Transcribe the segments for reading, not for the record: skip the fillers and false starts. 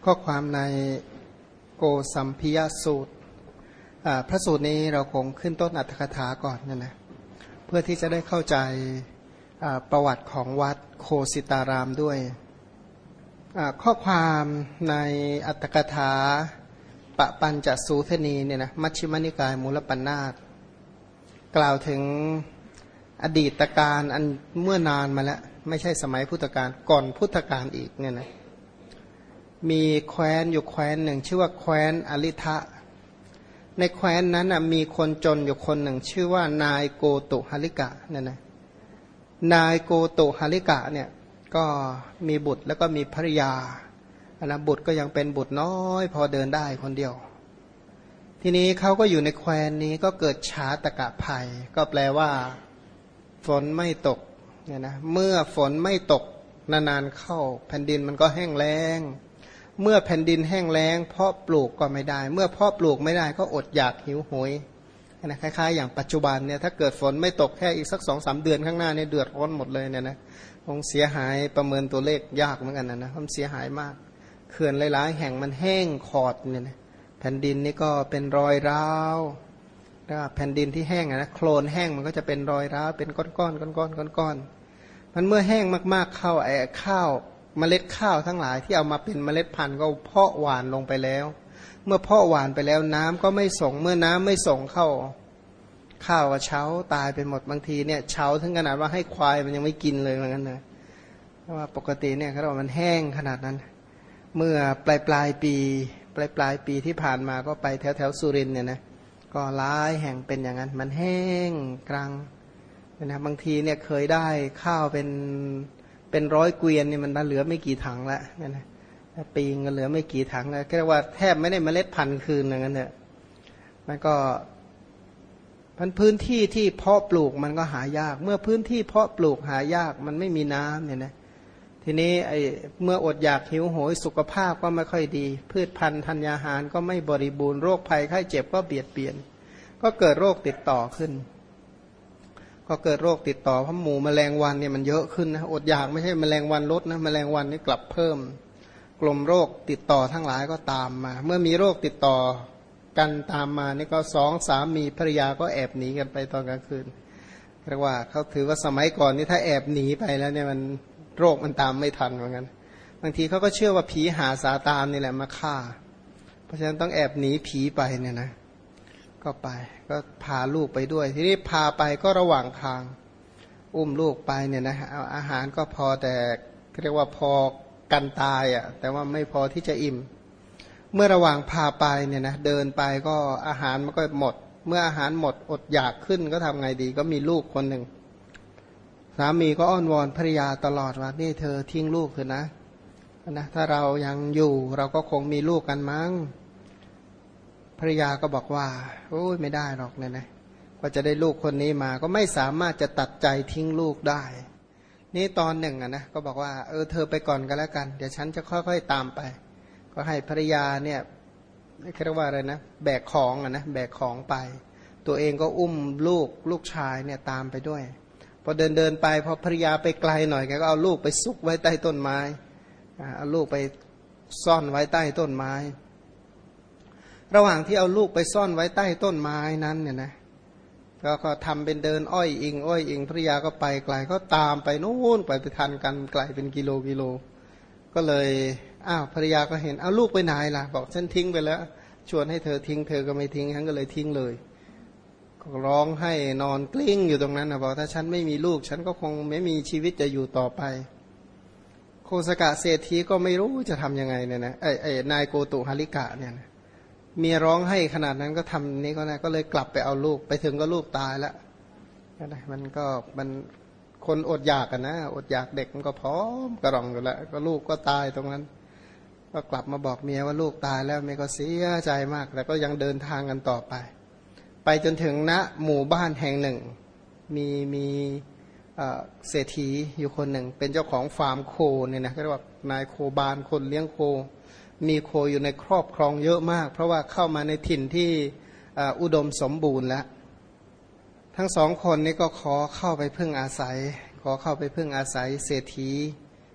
ข้อความในโกสัมพิยสูตรพระสูตรนี้เราคงขึ้นต้นอรรถกถาก่อนนะเพื่อที่จะได้เข้าใจประวัติของวัดโคสิตารามด้วยข้อความในอรรถกถาปปัญจสูทนีเนี่ยนะมัชฌิมนิกายมูลปัญนาตกล่าวถึงอดีตการอันเมื่อนานมาแล้วไม่ใช่สมัยพุทธกาลก่อนพุทธกาลอีกเนี่ยนะมีแคว้นอยู่แคว้นหนึ่งชื่อว่าแคว้นอลิทะในแคว้นนั้นมีคนจนอยู่คนหนึ่งชื่อว่านายโกตุหลิกะเนี่ยนะนายโกตุหลิกะเนี่ยก็มีบุตรแล้วก็มีภริยานะบุตรก็ยังเป็นบุตรน้อยพอเดินได้คนเดียวทีนี้เขาก็อยู่ในแคว้นนี้ก็เกิดชาตกะภัยก็แปลว่าฝนไม่ตกเนี่ยนะเมื่อฝนไม่ตกนานๆเข้าแผ่นดินมันก็แห้งแล้งเมื่อแผ่นดินแห้งแล้งเพาะปลูกก็ไม่ได้เมื่อเพาะปลูกไม่ได้ก็อดอยากหิวโหยนะคล้ายๆอย่างปัจจุบันเนี่ยถ้าเกิดฝนไม่ตกแค่อีกสัก 2-3 เดือนข้างหน้าเนี่ยเดือดร้อนหมดเลยเนี่ยนะคงเสียหายประเมินตัวเลขยากเหมือนกันนะมันเสียหายมากเขื่อนหลายๆแห่งมันแห้งขอดเนี่ยนะแผ่นดินนี่ก็เป็นรอยร้าวแล้วแผ่นดินที่แห้งนะโคลนแห้งมันก็จะเป็นรอยร้าวเป็นก้อนๆมันเมื่อแห้งมากๆเข้าไอ้ข้าวเมล็ดข้าวทั้งหลายที่เอามาเป็นเมล็ดพันธุ์ก็เพาะหว่านลงไปแล้วเมื่อเพาะหว่านไปแล้วน้ำก็ไม่ส่งเมื่อน้ำไม่ส่งเข้าข้าวก็เฉาตายไปหมดบางทีเนี่ยเฉาถึงขนาดว่าให้ควายมันยังไม่กินเลยเหมือนกันนะเพราะว่าปกติเนี่ยเขาบอกมันแห้งขนาดนั้นเมื่อปลายปีที่ผ่านมาก็ไปแถวสุรินทร์เนี่ยนะก็หลายแห่งเป็นอย่างนั้นมันแห้งกรังนะบางทีเนี่ยเคยได้ข้าวเป็นร้อยเกวียนนี่มันเหลือไม่กี่ถังละนะปีงก็เหลือไม่กี่ถังแล้วก็เรียกว่าแทบไม่ได้เมล็ดพันธุ์คืนอย่างนั้นเนี่ยมันก็พื้นที่ที่เพาะปลูกมันก็หายากเมื่อพื้นที่เพาะปลูกหายากมันไม่มีน้ำเนี่ยนะทีนี้เมื่ออดอยากหิวโหยสุขภาพก็ไม่ค่อยดีพืชพันธุ์ธัญญาหารก็ไม่บริบูรณ์โรคภัยไข้เจ็บก็เบียดเบียนก็เกิดโรคติดต่อขึ้นก็เกิดโรคติดต่อเพราะหมู่แมลงวันเนี่ยมันเยอะขึ้นนะอดอยากไม่ใช่แมลงวันลดนะแมลงวันนี่กลับเพิ่มกลุ่มโรคติดต่อทั้งหลายก็ตามมาเมื่อมีโรคติดต่อกันตามมานี่ก็สองสามีภรรยาก็แอบหนีกันไปตอนกลางคืนเรียกว่าเขาถือว่าสมัยก่อนนี่ถ้าแอบหนีไปแล้วเนี่ยมันโรคมันตามไม่ทันเหมือนกันบางทีเขาก็เชื่อว่าผีหาสาตามนี่แหละมาฆ่าเพราะฉะนั้นต้องแอบหนีผีไปเนี่ยนะก็ไปก็พาลูกไปด้วยทีนี้พาไปก็ระหว่างทางอุ้มลูกไปเนี่ยนะเอาอาหารก็พอแต่เรียกว่าพอกันตายอ่ะแต่ว่าไม่พอที่จะอิ่มเมื่อระหว่างพาไปเนี่ยนะเดินไปก็อาหารมันก็หมดเมื่ออาหารหมดอดอยากขึ้นก็ทำไงดีก็มีลูกคนหนึ่งสามีก็อ้อนวอนภรรยาตลอดว่านี่เธอทิ้งลูกเถอะนะถ้าเรายังอยู่เราก็คงมีลูกกันมั้งภรรยาก็บอกว่าโอ้ยไม่ได้หรอกเนี่ยนะก็จะได้ลูกคนนี้มาก็ไม่สามารถจะตัดใจทิ้งลูกได้นี่ตอนหนึ่งนะก็บอกว่าเธอไปก่อนกันแล้วกันเดี๋ยวฉันจะค่อยๆตามไปก็ให้ภรรยาเนี่ยเรียกว่าอะไรนะแบกของนะแบกของไปตัวเองก็อุ้มลูกชายเนี่ยตามไปด้วยพอเดินไปพอภรรยาไปไกลหน่อยแกก็เอาลูกไปซุกไว้ใต้ต้นไม้เอาลูกไปซ่อนไว้ใต้ต้นไม้ระหว่างที่เอาลูกไปซ่อนไว้ใต้ต้นไม้นั้นเนี่ยนะก็ทำเป็นเดินอ้อยอิงภรรยาก็ไปไกลก็ตามไปนู่นไปทันกันไกลเป็นกิโลก็เลยภรรยาก็เห็นเอาลูกไปไหนล่ะบอกฉันทิ้งไปแล้วชวนให้เธอทิ้งเธอก็ไม่ทิ้งฉันก็เลยทิ้งเลยก็ร้องให้นอนกลิ้งอยู่ตรงนั้นนะบอกถ้าฉันไม่มีลูกฉันก็คงไม่มีชีวิตจะอยู่ต่อไปโคสกะเศรษฐีก็ไม่รู้จะทำยังไงเนี่ยนะนายโกตุหลิกะเนี่ยนะเมียร้องให้ขนาดนั้นก็ทำนี้ก็เลยกลับไปเอาลูกไปถึงก็ลูกตายแล้วมันคนอดอยากกันนะอดอยากเด็กมันก็พร้อมกระรองอยู่แล้วก็ลูกก็ตายตรงนั้นก็กลับมาบอกเมียว่าลูกตายแล้วเมียก็เสียใจมากแต่ก็ยังเดินทางกันต่อไปจนถึงณหมู่บ้านแห่งหนึ่งมีเศรษฐีอยู่คนหนึ่งเป็นเจ้าของฟาร์มโคเนี่ยนะก็เรียกว่านายโคบาลคนเลี้ยงโคมีโคอยู่ในครอบครองเยอะมากเพราะว่าเข้ามาในถิ่นที่อุดมสมบูรณ์แล้วทั้งสองคนนี้ก็ขอเข้าไปพึ่งอาศัยเศรษฐี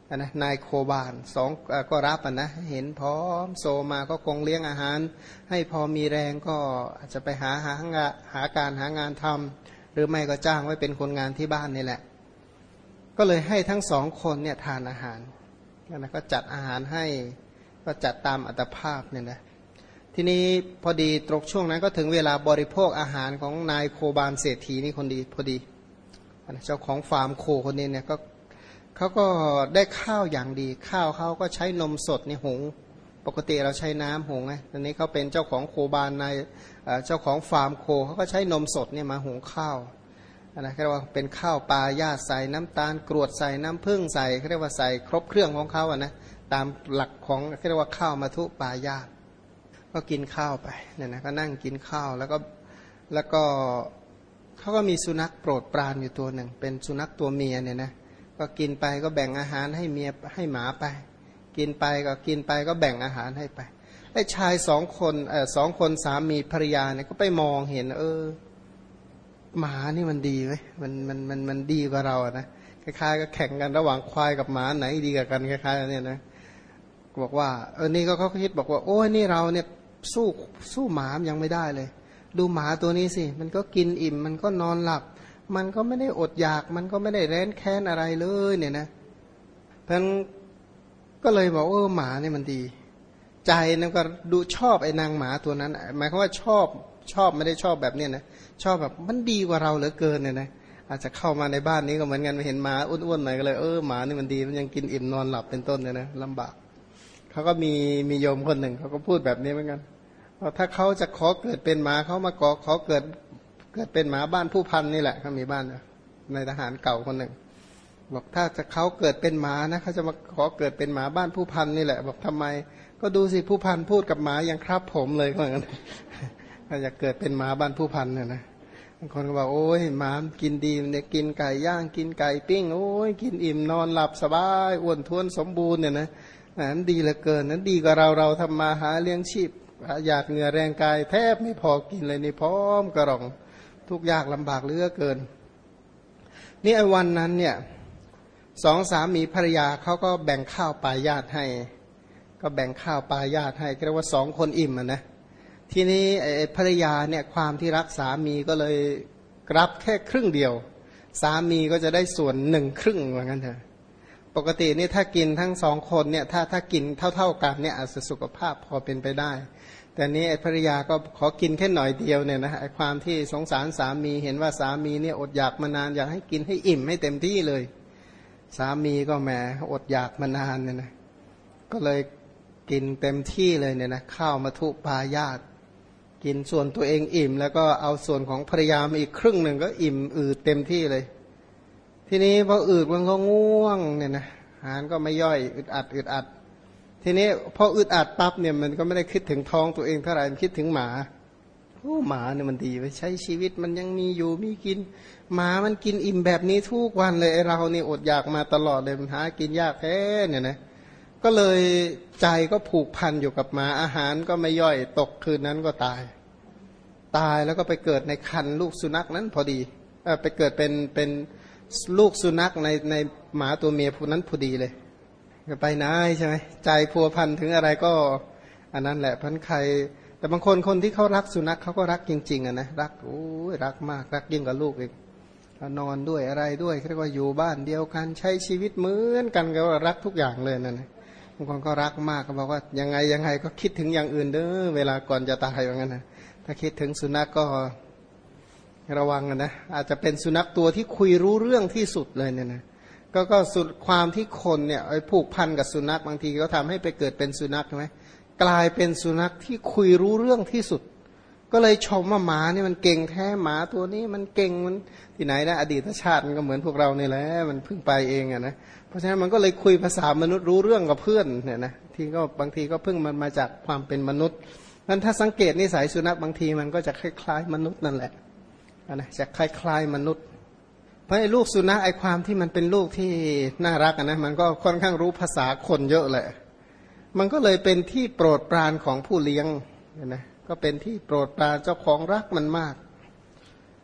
นะนายโคบานสองก็รับนะเห็นพร้อมโซมาก็คงเลี้ยงอาหารให้พอมีแรงก็อาจจะไปหาการหางานทำหรือไม่ก็จ้างไว้เป็นคนงานที่บ้านนี่แหละก็เลยให้ทั้งสองคนเนี่ยทานอาหารนะก็จัดอาหารให้ก็จัดตามอัตภาพเนี่ยนะทีนี้พอดีตรงช่วงนั้นก็ถึงเวลาบริโภคอาหารของนายโคบานเศรษฐีนี่คนดีพอดีเจ้าของฟาร์มโคคนนี้เนี่ยก็เขาก็ได้ข้าวอย่างดีข้าวเขาก็ใช้นมสดนี่หุงปกติเราใช้น้ำหุงไงตอนนี้เขาเป็นเจ้าของโคบานในเจ้าของฟาร์มโคเขาก็ใช้นมสดเนี่ยมาหุงข้าวนะเรียกว่าเป็นข้าวปลาย่าใส่น้ำตาลกรวดใส่น้ำผึ้งใส่เรียกว่าใส่ครบเครื่องของเขานะตามหลักของเรียกว่าข้าวมัทุปลาย่าก็กินข้าวไปเนี่ยนะก็นั่งกินข้าวแล้วก็เขาก็มีสุนัขโปรดปรานอยู่ตัวหนึ่งเป็นสุนัขตัวเมียเนี่ยนะก็กินไปก็แบ่งอาหารให้เมียให้หมาไปกินไปก็แบ่งอาหารให้ไปไอ้ชายสองคนสามีภรรยาเนี่ยก็ไปมองเห็นหมานี่มันดีเว้ยมันดีกว่าเราอะนะคล้ายๆก็แข่งกันระหว่างควายกับหมาไหนดีกว่ากันคล้ายๆเนี่ยนะบอกว่านี่ก็เขาคิดบอกว่าโอ้ยนี่เราเนี่ยสู้หมายังไม่ได้เลยดูหมาตัวนี้สิมันก็กินอิ่มมันก็นอนหลับมันก็ไม่ได้อดอยากมันก็ไม่ได้แร้นแค้นอะไรเลยเนี่ยนะเพราะฉะนั้นก็เลยบอกหมาเนี่ยมันดีใจนั่นก็ดูชอบไอ้นางหมาตัวนั้นหมายความว่าชอบไม่ได้ชอบแบบเนี้ยนะชอบแบบมันดีกว่าเราเหลือเกินเนี่ยนะอาจจะเข้ามาในบ้านนี้ก็เหมือนกันเห็นหมาอ้วนๆหน่อยก็เลยหมานี่มันดีมันยังกินอิ่มนอนหลับเป็นต้นเนี่ยนะลำบากเขาก็มีโยมคนหนึ่งเขาก็พูดแบบนี้เหมือนกันว่าถ้าเขาจะขอเกิดเป็นหมาเขามาขอเกิดเป็นหมาบ้านผู้พันนี่แหละเขามีบ้านในทหารเก่าคนหนึ่งบอกถ้าจะเขาเกิดเป็นหมานะเขาจะมาขอเกิดเป็นหมาบ้านผู้พันนี่แหละบอกทำไมก็ดูสิผู้พันพูดกับหมายังครับผมเลยเหมือนกันถ้าอยากเกิดเป็นหมาบ้านผู้พันเนี่ยนะบางคนก็บอกโอ้ยหมากินดีเนี่ยกินไก่ย่างกินไก่ปิ้งโอ้ยกินอิ่มนอนหลับสบายอ้วนท้วนสมบูรณ์เนี่ยนะนั้นดีเหลือเกินนั้นดีกว่าเราทำมาหาเลี้ยงชีพอยากเหงื่อแรงกายแทบไม่พอกินเลยนี่พร้อมกระรองทุกยากลำบากเหลือเกินนี่ไอ้วันนั้นเนี่ยสองสามีภรรยาเขาก็แบ่งข้าวปลายาตให้ก็แบ่งข้าวปลายาตให้เรียกว่าสองคนอิ่มนะทีนี้ไอ้ภรรยาเนี่ยความที่รักสามีก็เลยรับแค่ครึ่งเดียวสามีก็จะได้ส่วนหนึ่งครึ่งว่างั้นเถอะปกตินี่ถ้ากินทั้งสองคนเนี่ยถ้ากินเท่ากันเนี่ยอาจจะสุขภาพพอเป็นไปได้แต่นี้ไอ้ภรรยาก็ขอกินแค่หน่อยเดียวเนี่ยนะไอ้ความที่สงสารสามีเห็นว่าสามีเนี่ยอดอยากมานานอยากให้กินให้อิ่มให้เต็มที่เลยสามีก็แหมอดอยากมานานเนี่ยนะก็เลยกินเต็มที่เลยเนี่ยนะข้าวมัทุปายาตกินส่วนตัวเองอิ่มแล้วก็เอาส่วนของภรรยามาอีกครึ่งหนึ่งก็อิ่มอืดเต็มที่เลยทีนี้พออืดมันก็ง่วงเนี่ยนะอาหารก็ไม่ย่อยอึดอัดทีนี้พออึดอัดปั๊บเนี่ยมันก็ไม่ได้คิดถึงท้องตัวเองเท่าไหร่มันคิดถึงหมาหมาเนี่ยมันดีไปใช้ชีวิตมันยังมีอยู่มีกินหมามันกินอิ่มแบบนี้ทุกวันเลยไอเรานี่อดอยากมาตลอดเลยมันหากินยากแท้เนี่ยนะก็เลยใจก็ผูกพันอยู่กับหมาอาหารก็ไม่ย่อยตกคืนนั้นก็ตายแล้วก็ไปเกิดในครรภ์ลูกสุนัขนั้นพอดีไปเกิดเป็นลูกสุนัขในหมาตัวเมียพวกนั้นพอดีเลยไปไหนใช่ไหมใจพัวพันถึงอะไรก็อันนั้นแหละพันใครแต่บางคนที่เขารักสุนัขเขาก็รักจริงๆนะรักโอ้ยรักมากรักยิ่งกว่าลูกอีกนอนด้วยอะไรด้วยเรียกว่าอยู่บ้านเดียวกันใช้ชีวิตเหมือนกันก็รักทุกอย่างเลยนั่นนะบางคนก็รักมากก็บอกว่ายังไงก็คิดถึงอย่างอื่นเด้อเวลาก่อนจะตายอย่างนั้นนะถ้าคิดถึงสุนัขก็ระวังนะอาจจะเป็นสุนัขตัวที่คุยรู้เรื่องที่สุดเลยเนี่ยนะก็สุดความที่คนเนี่ยไอ้ผูกพันกับสุนัขบางทีก็ทำให้ไปเกิดเป็นสุนัขใช่ไหมกลายเป็นสุนัขที่คุยรู้เรื่องที่สุดก็เลยชมว่าหมานี่มันเก่งแท้หมาตัวนี้มันเก่งมันที่ไหนนะอดีตชาติมันก็เหมือนพวกเรานี่แหละมันเพิ่งไปเองอะนะเพราะฉะนั้นมันก็เลยคุยภาษามนุษย์รู้เรื่องกับเพื่อนเนี่ยนะที่ก็บางทีก็เพิ่งมันมาจากความเป็นมนุษย์นั้นถ้าสังเกตนิสัยสุนัขบางทีมันก็จะคล้ายๆมนุษย์นั่นแหละนะจะคล้ายๆมนุษย์เพราะไอ้ลูกสุนัขไอ้ความที่มันเป็นลูกที่น่ารักนะมันก็ค่อนข้างรู้ภาษาคนเยอะแหละมันก็เลยเป็นที่โปรดปรานของผู้เลี้ยงนะก็เป็นที่โปรดปรานเจ้าของรักมันมาก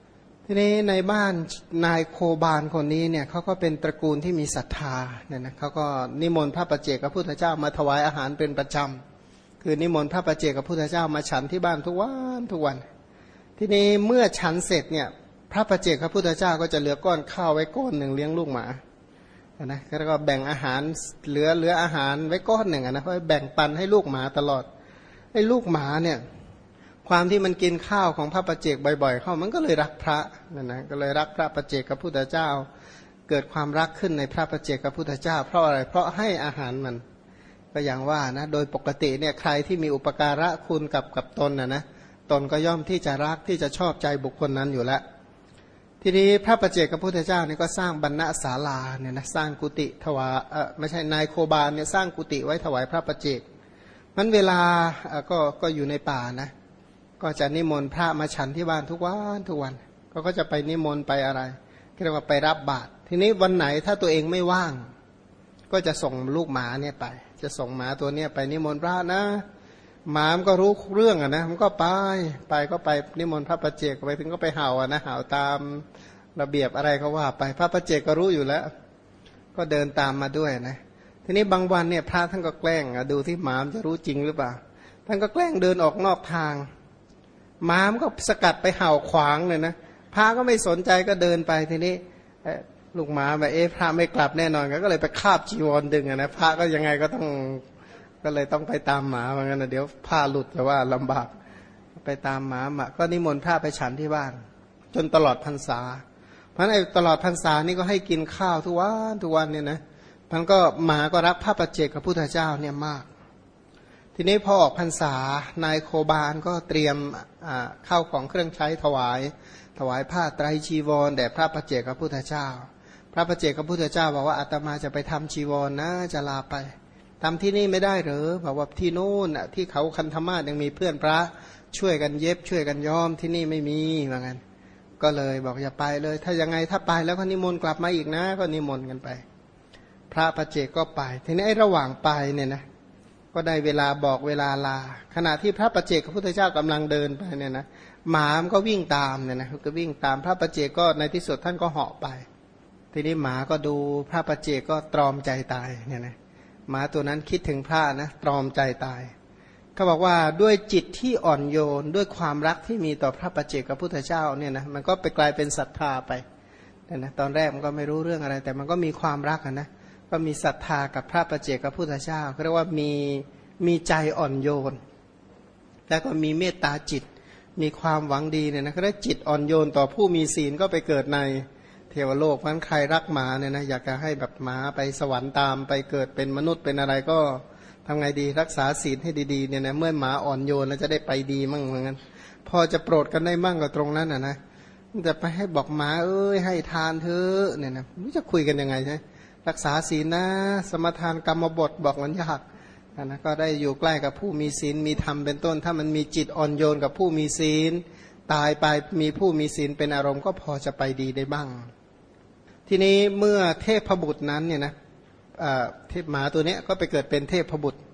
ทีนี้ในบ้านนายโคบาลคนนี้เนี่ยเขาก็เป็นตระกูลที่มีศรัทธาเนี่ยนะเขาก็นิมนต์พระปัจเจกพระพุทธเจ้ามาถวายอาหารเป็นประจำคือนิมนต์พระปัจเจกพระพุทธเจ้ามาฉันที่บ้านทุกวันทุกวันทีนี้เมื่อฉันเสร็จเนี่ยพระปัจเจกพระพุทธเจ้าก็จะเหลือก้อนข้าวไว้ก้อนหนึ่งเลี้ยงลูกหมานะแล้วก็แบ่งอาหารเหลืออาหารไว้ก้อนหนึ่งนะเพราะแบ่งปันให้ลูกหมาตลอดไอ้ลูกหมาเนี่ยความที่มันกินข้าวของพระปัจเจกบ่อยๆเข้ามันก็เลยรักพระนั่นนะก็เลยรักพระปัจเจกพระพุทธเจ้าเกิดความรักขึ้นในพระปัจเจกพระพุทธเจ้าเพราะอะไรเพราะให้อาหารมันก็อย่างว่านะโดยปกติเนี่ยใครที่มีอุปการะคุณกับตนนะตนก็ย่อมที่จะรักที่จะชอบใจบุคคลนั้นอยู่แล้วทีนี้พระปัจเจกพระพุทธเจ้านี่ก็สร้างบรรณศาลาเนี่ยนะสร้างกุฏิถวายไม่ใช่นายโคบาลเนี่ยสร้างกุฏิไว้ถวายพระปัจเจกมันเวลาก็อยู่ในป่านะก็จะนิมนต์พระมาฉันที่บ้านทุกวันก็จะไปนิมนต์ไปอะไรเรียกว่าไปรับบาตรทีนี้วันไหนถ้าตัวเองไม่ว่างก็จะส่งลูกหมาเนี่ยไปจะส่งหมาตัวเนี้ยไปนิมนต์พระนะหมามันก็รู้เรื่องอ่ะนะมันก็ไปนิมนต์พระปัจเจกไปถึงก็ไปเห่าอ่ะนะเห่าตามระเบียบอะไรเขาว่าไปพระปัจเจกก็รู้อยู่แล้วก็เดินตามมาด้วยนะทีนี้บางวันเนี่ยพระท่านก็แกล้งดูที่หมามันจะรู้จริงหรือเปล่าท่านก็แกล้งเดินออกนอกทางหมามันก็สกัดไปเห่าขวางเลยนะพระก็ไม่สนใจก็เดินไปทีนี้ลูกหมาแบบพระไม่กลับแน่นอนก็เลยไปคาบจีวรดึงนะพระก็ยังไงก็เลยต้องไปตามหมาเหมือนกันนะเดี๋ยวผ้าหลุดแต่ว่าลำบากไปตามหมาก็นิมนต์พระไปฉันที่บ้านจนตลอดพรรษาเพราะฉะนั้นตลอดพรรษานี่ก็ให้กินข้าวทุกวันเนี่ยนะมันก็หมาก็รักพระปัจเจกพระพุทธเจ้าเนี่ยมากทีนี้พอออกพรรษานายโคบาลก็เตรียมข้าวของเครื่องใช้ถวายผ้าไตรจีวรแด่พระปัจเจกพระพุทธเจ้าพระปัจเจกพระพุทธเจ้าบอกว่าอาตมาจะไปทำจีวรนะจะลาไปทำที่นี่ไม่ได้หรือบอกว่าที่โน่นที่เขาคันธมาศยังมีเพื่อนพระช่วยกันเย็บช่วยกันย้อมที่นี่ไม่มีว่างั้นก็เลยบอกอย่าไปเลยถ้ายังไงถ้าไปแล้วก็นิมนต์กลับมาอีกนะก็นิมนต์กันไปพระปัจเจกก็ไปทีนี้ไอ้ระหว่างไปเนี่ยนะก็ได้เวลาบอกเวลาลาขณะที่พระปัจเจกพระพุทธเจ้ากำลังเดินไปเนี่ยนะหมามันก็วิ่งตามเนี่ยนะก็วิ่งตามพระปัจเจกก็ในที่สุดท่านก็เหาะไปทีนี้หมาก็ดูพระปัจเจกก็ตรอมใจตายเนี่ยนะหมาตัวนั้นคิดถึงพระนะตรอมใจตายเขาบอกว่าด้วยจิตที่อ่อนโยนด้วยความรักที่มีต่อพระปัจเจกพระพุทธเจ้าเนี่ยนะมันก็ไปกลายเป็นศรัทธาไปนะตอนแรกมันก็ไม่รู้เรื่องอะไรแต่มันก็มีความรักนะก็มีศรัทธากับพระปัจเจกพระพุทธเจ้าเรียกว่ามีใจอ่อนโยนแล้วก็มีเมตตาจิตมีความหวังดีเนี่ยนะก็ได้จิตอ่อนโยนต่อผู้มีศีลก็ไปเกิดในเทวโลกเพราะฉะนั้นใครรักหมาเนี่ยนะอยากจะให้แบบหมาไปสวรรค์ตามไปเกิดเป็นมนุษย์เป็นอะไรก็ทำไงดีรักษาศีลให้ดีๆเนี่ยนะเมื่อหมาอ่อนโยนแล้วจะได้ไปดีมั่งเหมือนกันพอจะโปรดกันได้มั่งก็ตรงนั้นนะจะไปให้บอกหมาให้ทานเถอะเนี่ยนะไม่จะคุยกันยังไงใช่รักษาศีลนะสมทานกรรมบทบอกมันยากนะก็ได้อยู่ใกล้กับผู้มีศีลมีธรรมเป็นต้นถ้ามันมีจิตอ่อนโยนกับผู้มีศีลตายไปมีผู้มีศีลเป็นอารมณ์ก็พอจะไปดีได้บ้างทีนี้เมื่อเทพบุตรนั้นเนี่ยนะเทพหมาตัวนี้ก็ไปเกิดเป็นเทพบุตร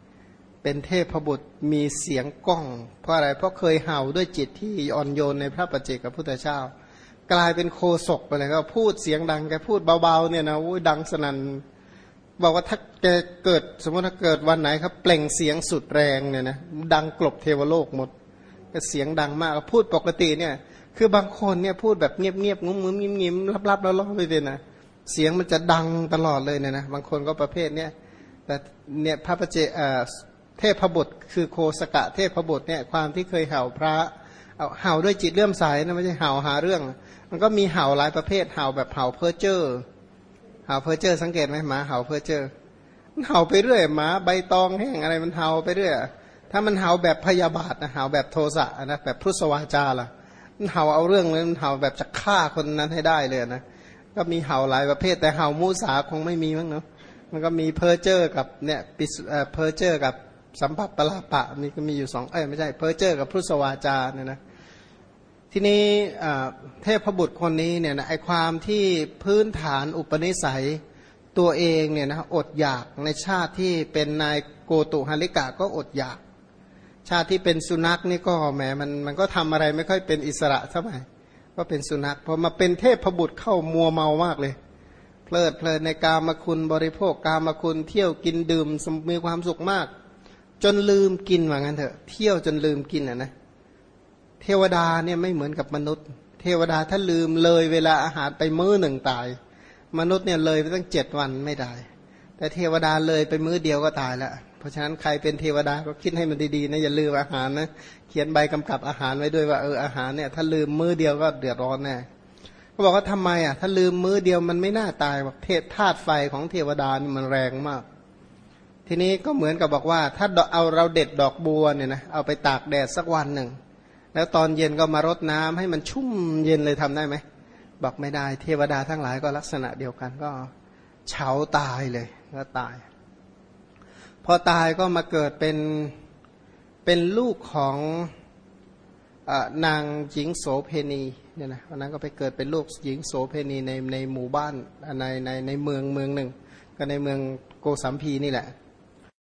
มีเสียงก้องเพราะอะไรเพราะเคยเห่าด้วยจิตที่อ่อนโยนในพระปัจเจกพุทธเจ้ากลายเป็นโคศกไปเลยก็พูดเสียงดังแกพูดเบาๆเนี่ยนะดังสนั่นบอกว่าถ้าแกเกิดสมมติถ้าเกิดวันไหนครับเปล่งเสียงสุดแรงเนี่ยนะดังกลบเทวโลกหมดก็เสียงดังมากพูดปกติเนี่ยคือบางคนเนี่ยพูดแบบเงียบๆงุ้มๆงิมๆลับๆแล้วๆไปเลยนะเสียงมันจะดังตลอดเลยเนี่ยนะบางคนก็ประเภทเนี้ยแต่เนี่ยพระปัจเจกเทพบุตรคือโคสกะเทพบุตรเนี่ยความที่เคยเห่าพระเห่าด้วยจิตเลื่อมใสนะไม่ใช่เห่าหาเรื่องมันก็มีเห่าหลายประเภทเห่าแบบเห่าเพ้อเจ้อสังเกตไหมหมาเห่าเพ้อเจ้อมันเห่าไปเรื่อยหมาใบตองแห้งอะไรมันเห่าไปเรื่อยถ้ามันเห่าแบบพยาบาทนะเห่าแบบโทสะนะแบบพุทธวาจาล่ะมันเห่าเอาเรื่องเลยมันเห่าแบบจะฆ่าคนนั้นให้ได้เลยนะก็มีเห่าหลายประเภทแต่เห่ามูสาคงไม่มีมั้งเนาะมันก็มีเพ้อเจ้อกับเนี่ยเพ้อเจ้อกับสัมผัสปลาปะมีก็มีอยู่สองไม่ใช่เพ้อเจ้อกับพุทธวาจาเนี่ยนะทีนี้เทพบุตรคนนี้เนี่ยนะไอความที่พื้นฐานอุปนิสัยตัวเองเนี่ยนะอดอยากในชาติที่เป็นนายโกตุหริกะก็อดอยากชาติที่เป็นสุนัขนี่ก็แหมมันก็ทำอะไรไม่ค่อยเป็นอิสระเท่าไหร่ก็เป็นสุนัขพอมาเป็นเทพบุตรเข้ามัวเมามากเลยเพลิดเพลินในกามคุณบริโภคกามคุณเที่ยวกินดื่มมีความสุขมากจนลืมกินว่างั้นเถอะเที่ยวจนลืมกินนะเทวดาเนี่ยไม่เหมือนกับมนุษย์เทวดาถ้าลืมเลยเวลาอาหารไปมื้อหนึ่งตายมนุษย์เนี่ยเลยไปตั้ง7 วันไม่ได้แต่เทวดาเลยไปมื้อเดียวก็ตายแล้วเพราะฉะนั้นใครเป็นเทวดาก็คิดให้มันดีๆนะอย่าลืมอาหารนะเขียนใบกำกับอาหารไว้ด้วยว่าอาหารเนี่ยถ้าลืมมื้อเดียวก็เดือดร้อนแน่เขาบอกว่าทำไมถ้าลืมมื้อเดียวมันไม่น่าตายบอกเทศธาตุไฟของเทวดานี่มันแรงมากทีนี้ก็เหมือนกับบอกว่าถ้าเอาเราเด็ดดอกบัวเนี่ยนะเอาไปตากแดดสักวันหนึ่งแล้วตอนเย็นก็มารดน้ำให้มันชุ่มเย็นเลยทำได้ไหมบอกไม่ได้เทวดาทั้งหลายก็ลักษณะเดียวกันก็เฉาตายเลยก็ตายพอตายก็มาเกิดเป็นลูกของนางหญิงโสเพณีเนี่ยนะวันนั้นก็ไปเกิดเป็นลูกหญิงโสเพณีในหมู่บ้านในเมืองหนึ่งก็ในเมืองโกสัมพีนี่แหละ